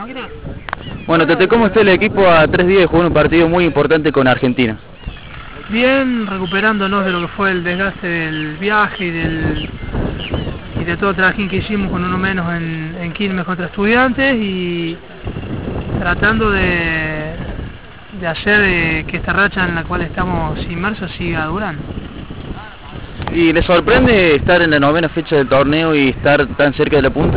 máquina. Bueno, Tete, ¿cómo está el equipo a 3 días de jugar un partido muy importante con Argentina? Bien, recuperándonos de lo que fue el desgaste del viaje y de todo el trajín que hicimos con uno menos en Quilmes contra Estudiantes, y tratando de hacer que esta racha en la cual estamos inmersos siga durando. ¿Y le sorprende estar en la 9ª fecha del torneo y estar tan cerca de la punta?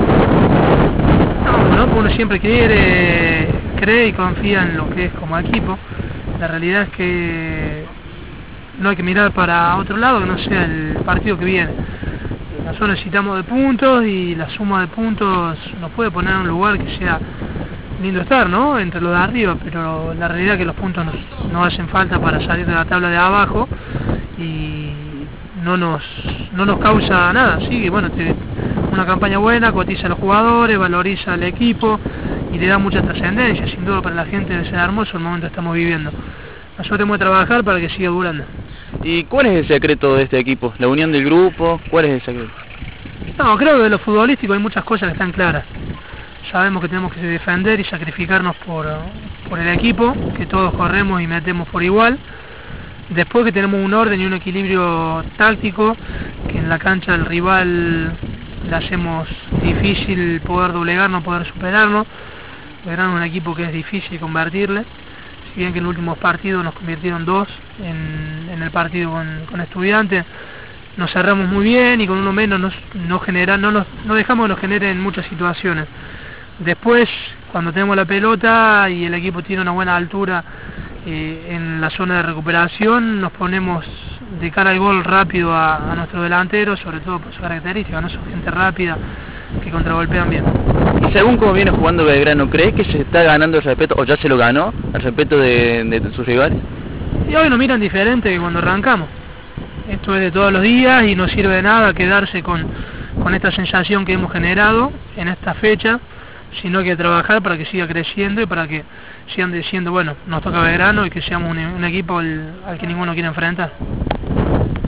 No, uno siempre cree y confía en lo que es como equipo. La realidad es que no hay que mirar para otro lado que no sea el partido que viene. Nosotros necesitamos de puntos, y la suma de puntos nos puede poner en un lugar que sea lindo estar, ¿no?, entre los de arriba, pero la realidad es que los puntos no hacen falta para salir de la tabla de abajo, y no nos causa nada. Sí, bueno, una campaña buena, cotiza a los jugadores, valoriza al equipo y le da mucha trascendencia. Sin duda para la gente debe ser hermoso el momento que estamos viviendo. Nosotros tenemos que trabajar para que siga durando. ¿Y cuál es el secreto de este equipo? ¿La unión del grupo? ¿Cuál es el secreto? No, creo que de lo futbolístico hay muchas cosas que están claras. Sabemos que tenemos que defender y sacrificarnos por el equipo, que todos corremos y metemos por igual. Después que tenemos un orden y un equilibrio táctico, que en la cancha del rival le hacemos difícil poder doblegarnos, poder superarnos. Belgrano es un equipo que es difícil convertirle, si bien que en los últimos partidos nos convirtieron 2 en el partido con Estudiantes. Nos cerramos muy bien y con uno menos no dejamos que nos generen muchas situaciones. Después, cuando tenemos la pelota y el equipo tiene una buena altura en la zona de recuperación, nos ponemos de cara al gol rápido a nuestro delantero, sobre todo por su característica, no son gente rápida que contragolpean bien. Y según cómo viene jugando Belgrano, ¿crees que se está ganando el respeto, o ya se lo ganó, el respeto de sus rivales? Y hoy nos miran diferente que cuando arrancamos. Esto es de todos los días y no sirve de nada quedarse con esta sensación que hemos generado en esta fecha, sino que trabajar para que siga creciendo y para que sigan diciendo, bueno, nos toca Belgrano y que seamos un equipo al que ninguno quiere enfrentar.